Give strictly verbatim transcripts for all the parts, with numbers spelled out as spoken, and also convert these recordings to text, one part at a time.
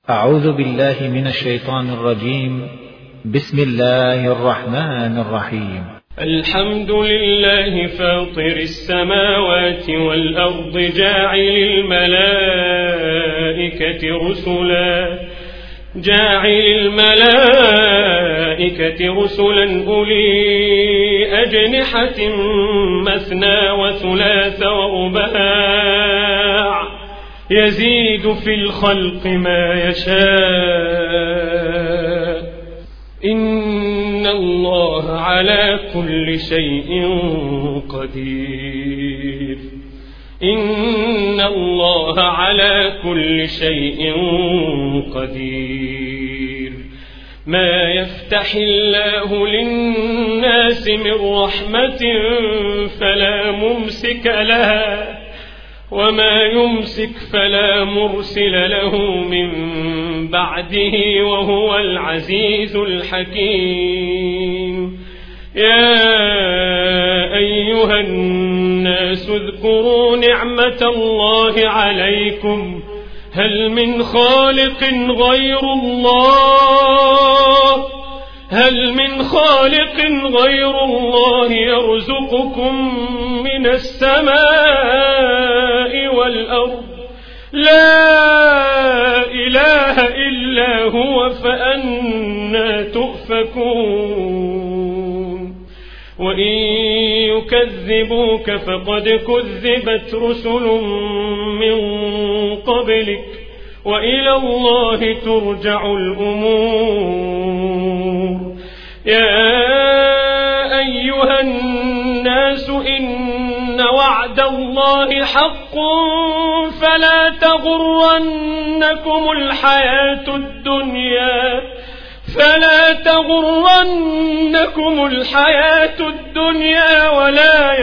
أعوذ بالله من الشيطان الرجيم. بسم الله الرحمن الرحيم. الحمد لله فاطر السماوات والأرض جاعل الملائكة رسلا جاعل الملائكة رسلا أولي أجنحة مثنى وثلاث ورباع يزيد في الخلق ما يشاء إن الله على كل شيء قدير إن الله على كل شيء قدير. ما يفتح الله للناس من رحمة فلا ممسك لها وما يمسك فلا مرسل له من بعده وهو العزيز الحكيم. يا أيها الناس اذكروا نعمة الله عليكم هل من خالق غير الله هل من خالق غير الله يرزقكم من السماء والأرض لا إله إلا هو فأنى تؤفكون. وإن يكذبوك فقد كذبت رسل من قبلك وإلى الله ترجع الأمور. يا أيها الناس إن وعد الله حق فلا تغرنكم الحياة الدنيا فلا تغرنكم الحياة الدنيا ولا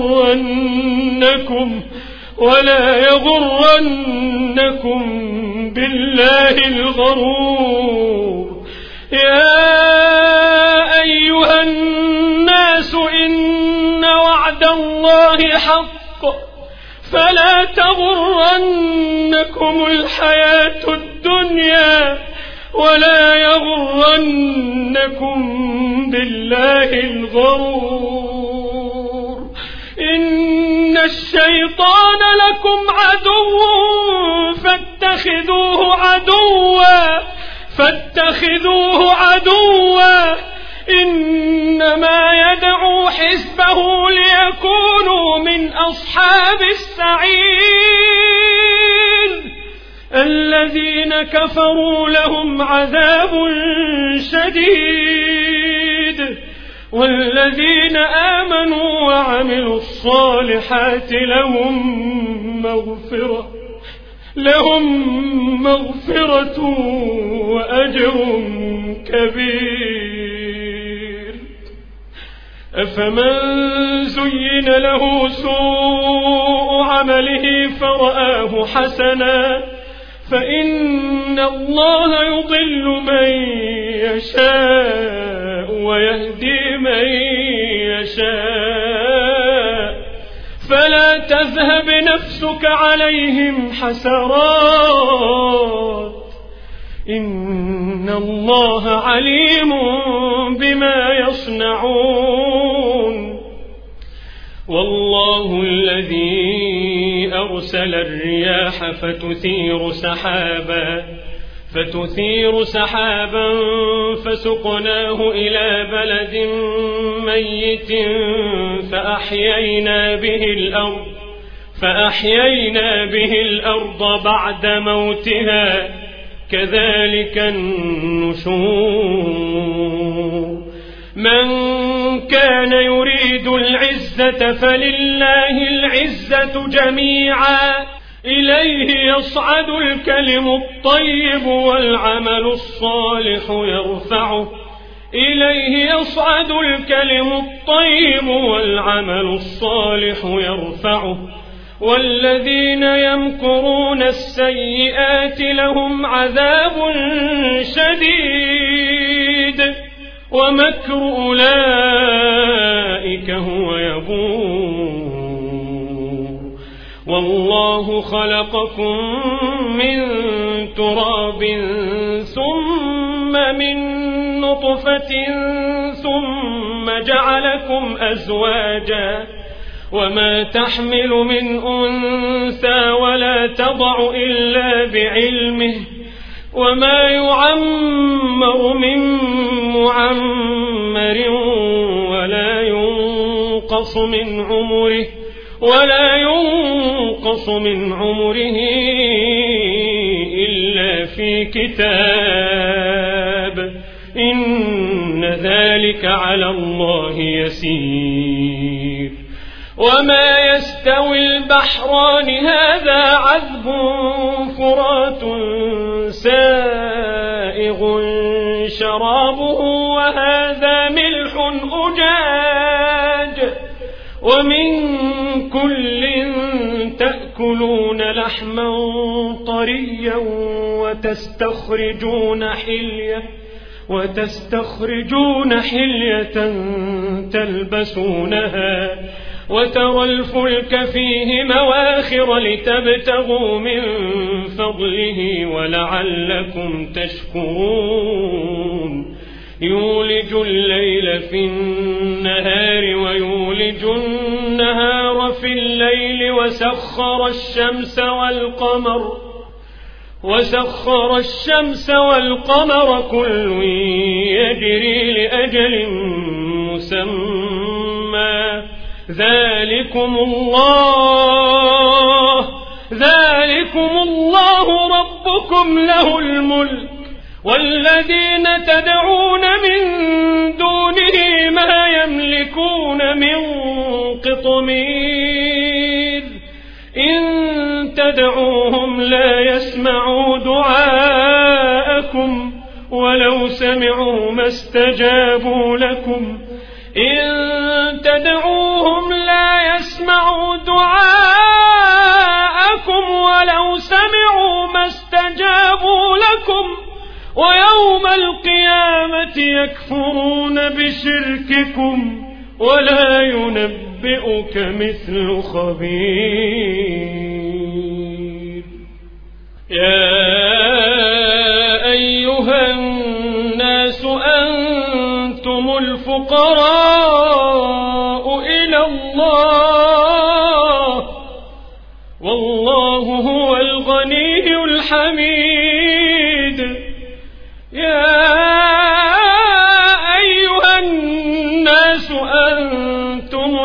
يغرنكم ولا يغرنكم بالله الغرور. يا أيها الناس إن وعد الله حق فلا تغرنكم الحياة الدنيا ولا يغرنكم بالله الغرور. إن الشيطان لكم عدو فاتخذوه عدوا فاتخذوه عدوا إنما يدعو حزبه ليكونوا من أصحاب السعير. الذين كفروا لهم عذاب شديد والذين آمنوا وعملوا الصالحات لهم مغفرة لهم مغفرة وأجر كبير. أفمن زين له سوء عمله فرآه حسنا فإن الله يضل من يشاء ويهدي من يشاء فلا تذهب نفسك عليهم حسرات إن الله عليم بما يصنعون. والله الذي أرسل الرياح فتثير سحابا فتثير سحابا فسقناه إلى بلد ميت فأحيينا به الأرض فأحيينا به الأرض بعد موتها كذلك النشور. من كان يريد العزة فلله العزة جميعا إليه يصعد الكلم الطيب والعمل الصالح يرفعه إليه يصعد الكلم الطيب والعمل الصالح يرفعه والذين يمكرون السيئات لهم عذاب شديد ومكر أولئك هو يبور. والله خلقكم من تراب ثم من نطفة ثم جعلكم أزواجا وما تحمل من أنثى ولا تضع إلا بعلمه وما يعمر من معمر ولا ينقص من عمره ولا ينقص من عمره إلا في كتاب إن ذلك على الله يسير. وما يستوي البحران هذا عذب فرات سائغ شرابه وهذا ملح أجاج ومن كل تأكلون لحما طريا وتستخرجون حلية وتستخرجون حلية تلبسونها وترى الفلك فيه مواخر لتبتغوا من فضله ولعلكم تشكرون. يولج الليل في النهار ويولج النهار في الليل وسخر الشمس والقمر وسخر الشمس والقمر كل يجري لأجل مسمى ذلكم الله ذلكم الله ربكم له الملك والذين تدعون من دونه ما يملكون من قطمير إن تدعوهم لا يسمعوا دعاءكم ولو سمعوا ما استجابوا لكم إن تدعوهم لا يسمعوا دعاءكم ولو سمعوا ما استجابوا لكم ويوم القيامة يكفرون بشرككم ولا ينبئك مثل خبير. يا أيها الناس أنتم الفقراء إلى الله والله هو الغني الحميد. يا أيها الناس أنتم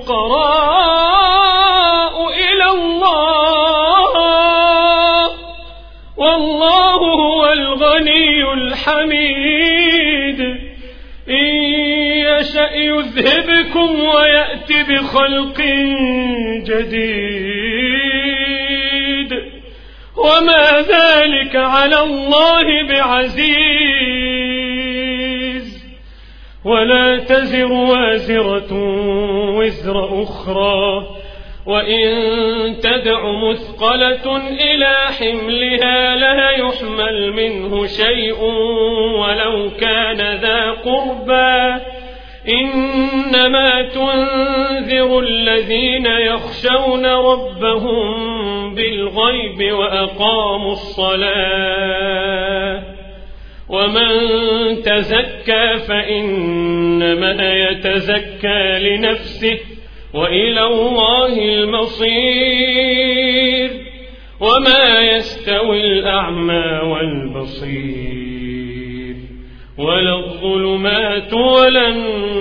الفقراء إلى الله والله هو الغني الحميد. إن يشأ يذهبكم ويأتي بخلق جديد وما ذلك على الله بعزيز. ولا تزر وازرة وزر أخرى وإن تدع مثقلة إلى حملها لا يحمل منه شيء ولو كان ذا قربى إنما تنذر الذين يخشون ربهم بالغيب وأقاموا الصلاة ومن تزكى فإنما يتزكى لنفسه وإلى الله المصير. وما يستوي الأعمى والبصير ولا الظلمات ولا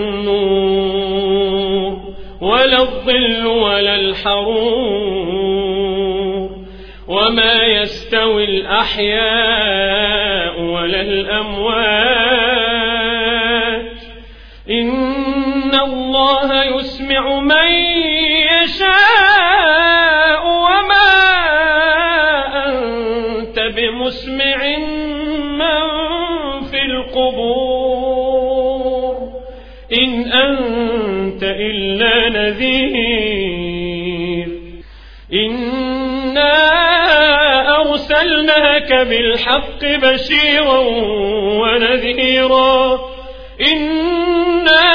النور ولا الظل ولا الحرور وما يستوي الأحياء ولا الأموات إن الله يسمع من يشاء وما أنت بمسمع من في القبور إن أنت إلا نذير. إنا أرسلناك بالحق بشيرا ونذيرا إنا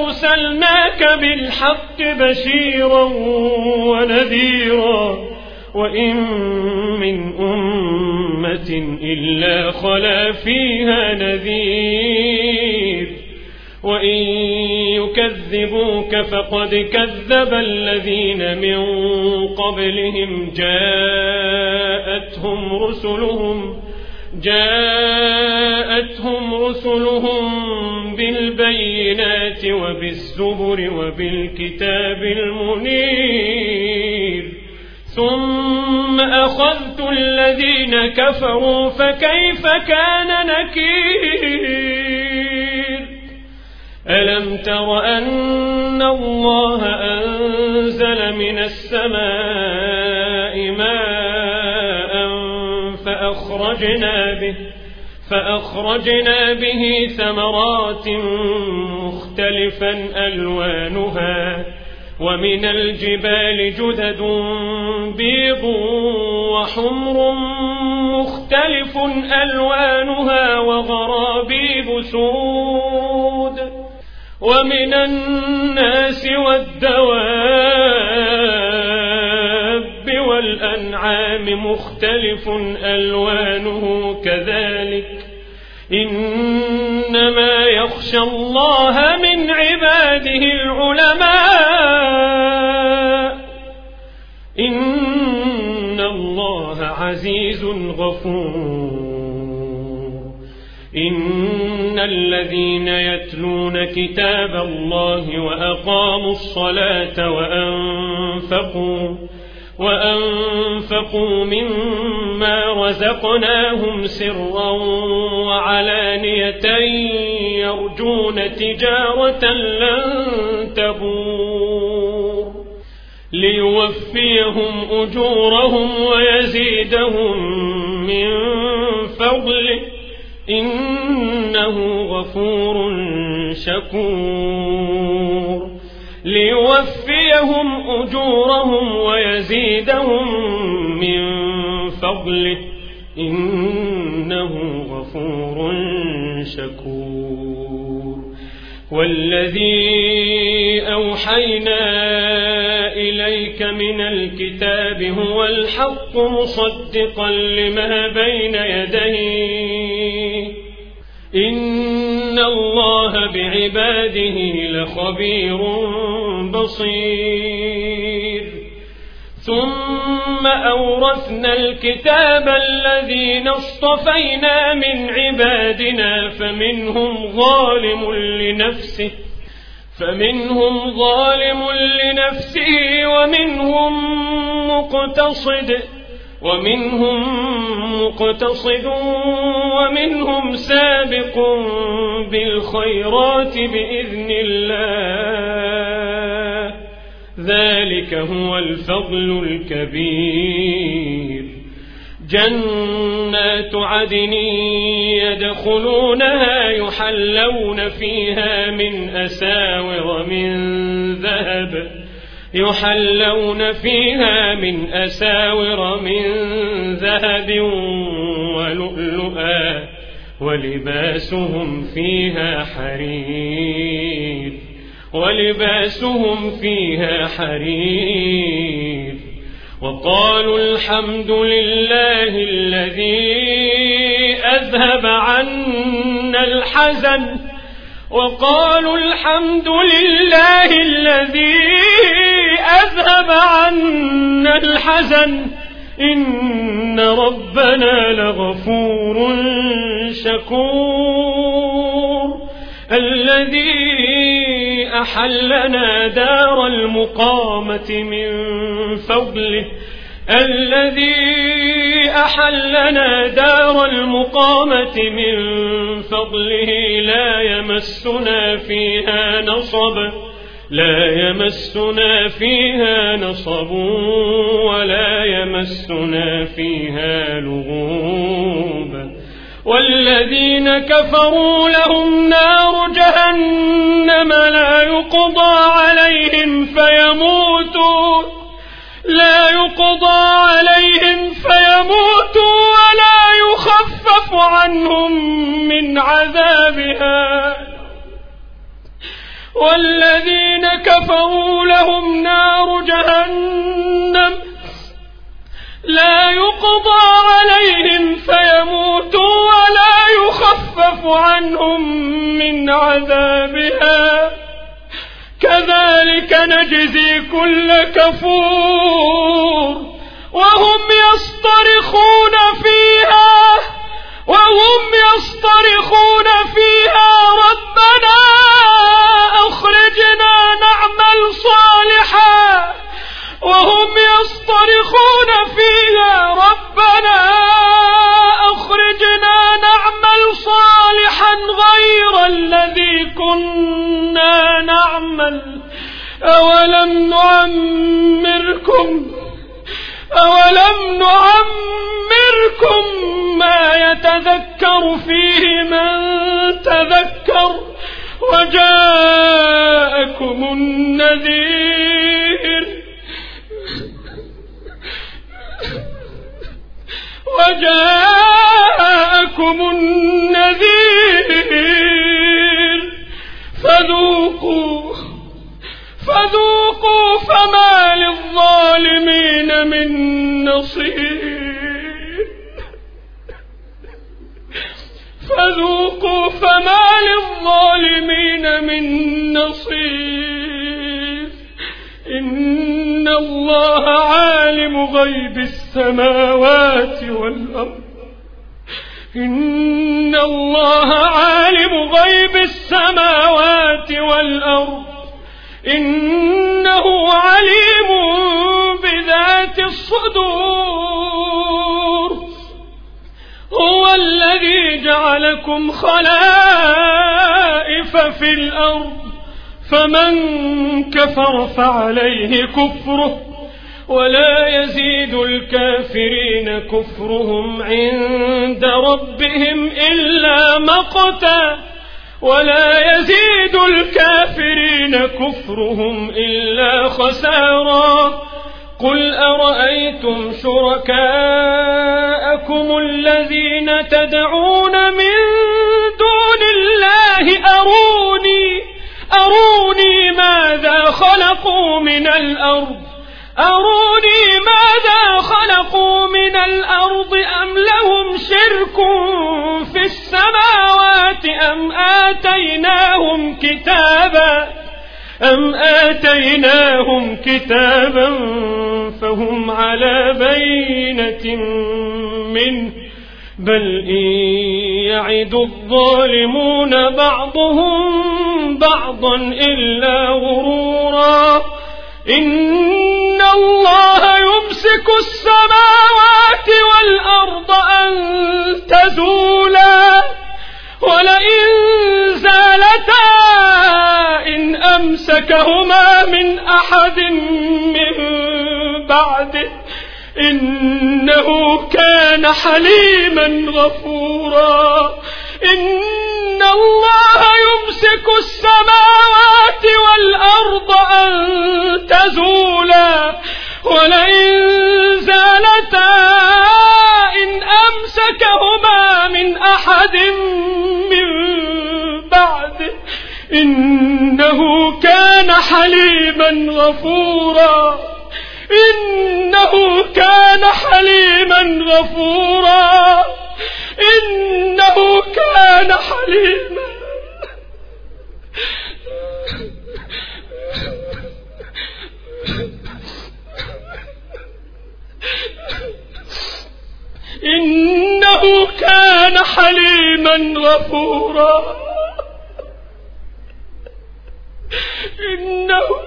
أرسلناك بالحق بشيرا ونذيرا وإن من أمة إلا خلا فيها نذير وإن يكذبوك فقد كذب الذين من قبلهم جاءتهم رسلهم جاءتهم رسلهم بالبينات وبالزبر وبالكتاب المنير ثم أخذت الذين كفروا فكيف كان نكير ألم تر أن الله أنزل من السماء ماء فأخرجنا به فأخرجنا به ثمرات مختلفا ألوانها ومن الجبال جدد بيض وحمر مختلف ألوانها وغرابيب سود ومن الناس والدواب والأنعام مختلف ألوانه كذلك إنما يخشى الله من عباده العلماء إن الله عزيز غفور إن الذين يتلون كتاب الله وأقاموا الصلاة وأنفقوا وأنفقوا مما رزقناهم سرا وعلانية يرجون تجارة لن تبور ليوفيهم أجورهم ويزيدهم من فضله إنه غفور شكور ليوفيهم أجورهم ويزيدهم من فضله إنه غفور شكور والذي أوحينا إليك من الكتاب هو الحق مصدقا لما بين يديه إن الله بعباده لخبير بصير ثم أورثنا الكتاب الذين اصطفينا من عبادنا فمنهم ظالم لنفسه فمنهم ظالم لنفسه ومنهم مقتصد ومنهم مقتصد ومنهم سابق بالخيرات بإذن الله ذلك هو الفضل الكبير جنات عدن يدخلونها يحلون فيها من أساور من ذهب يحلون فيها من أساور من ذهب ولؤلؤا ولباسهم فيها حرير ولباسهم فيها حرير وقالوا الحمد لله الذي أذهب عنا الحزن وقالوا الحمد لله الذي أذهب عنا الحزن إن ربنا لغفور شكور الذي أحلنا دار المقامة من فضله الذي أحلنا دار المقامة من فضله لا يمسنا فيها نصب لا يمسنا فيها نصب ولا يمسنا فيها لغوب والذين كفروا لهم نار جهنم لا يقضى عليهم فيموتوا لا يقضى عليهم فيموتوا ولا يخفف عنهم من عذابها والذين كفروا لهم نار جهنم لا يقضى عليهم فيموتوا ولا يخفف عنهم من عذابها كذلك نجزي كل كفور وهم يصطرخون فيها وهم يصطرخون فيها ربنا أخرجنا نعمل صالحا وهم يصطرخون فيها ربنا أخرجنا نعمل صالحا غير الذي كنا نعمل أولم نعمركم أولم نعمركم ما يتذكر فيه من تذكر وجاءكم النذير وجاءكم النذير فذوقوا فذوقوا فما للظالمين من نصير فذوقوا فما للظالمين من نصير إن الله عالم غيب السماوات والأرض إن الله عالم غيب السماوات والأرض إنه عليم بذات الصدور هو الذي جعلكم خلائف في الأرض فمن كفر فعليه كفره ولا يزيد الكافرين كفرهم عند ربهم إلا مقتا ولا يزيد الكافرين كفرهم إلا خسارا قل أرأيتم شركاءكم الذين تدعون من دون الله أروني أروني ماذا خلقوا من الأرض أروني ماذا خلقوا من الأرض أم لهم شرك في السماوات أم آتيناهم كتابا أم آتيناهم كتابا فهم على بينة منه بل إن يعد الظالمون بعضهم بعضا إلا غرورا إن الله يمسك السماوات والأرض أن تزولا ولئن زالتا إن أمسكهما من أحد من بعده إنه كان حليما غفورا إن الله يمسك السماوات والأرض أن تزولا ولئن زالتا إن أمسكهما من أحد من بعده إنه كان حليما غفورا إنه كان حليما غفورا إنه كان حليما إنه كان حليما غفورا إنه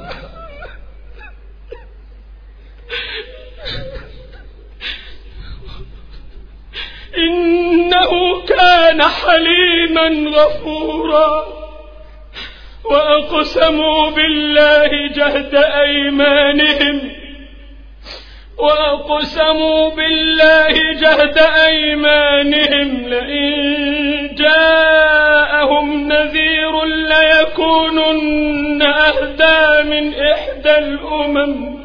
إنه كان حليما غفورا وأقسموا بالله جهد أيمانهم وأقسموا بالله جهد أيمانهم لئن جاءهم نذير ليكونن أهدى من إحدى الأمم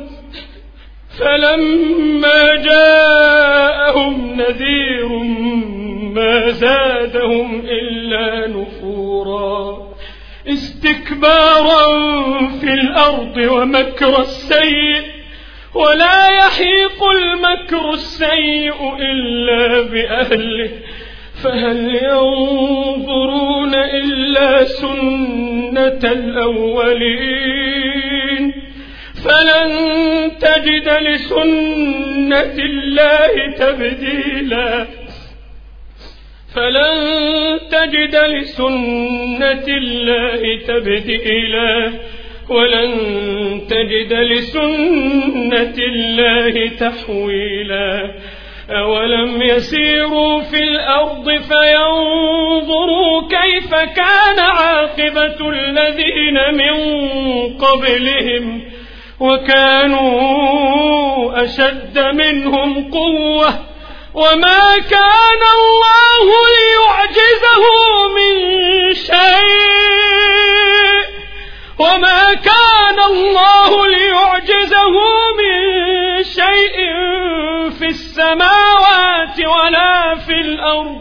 فلما جاءهم نذير ما زادهم إلا نفورا استكبارا في الأرض ومكر السيء ولا يحيق المكر السيء إلا بأهله فهل ينظرون إلا سنة الأولين فلن تجد لسنة الله تبديلا فلن تجد لسنة الله تبديلا ولن تجد لسنة الله تحويلا أولم يسيروا في الأرض فينظروا كيف كان عاقبة الذين من قبلهم وكانوا أشد منهم قوة وما كان الله ليعجزه من شيء وما كان الله ليعجزه من شيء في السماوات ولا في الأرض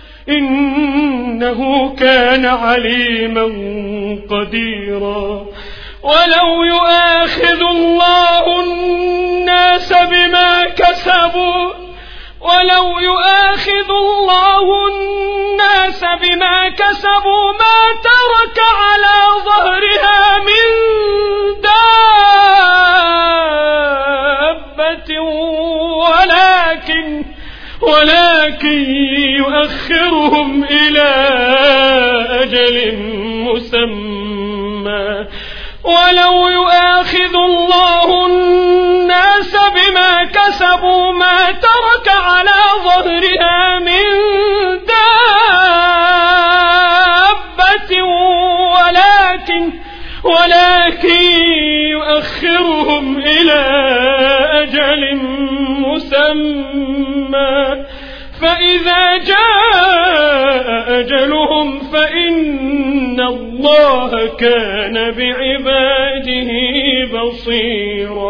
إنه كان عليما قديرا ولو يؤاخذ الله الناس بما كسبوا ولو يؤاخذ الله الناس بما كسبوا ما ترك على ظهرها من دابة ولكن ولكن يؤخرهم إلى أجل مسمى ولو يؤاخذ الله الناس بما كسبوا ما ترك على ظهرها من دابة ولكن ولكن يؤخرهم إلى أجل مسمى فإذا جاء أجلهم فإن الله كان بعباده بصيرا.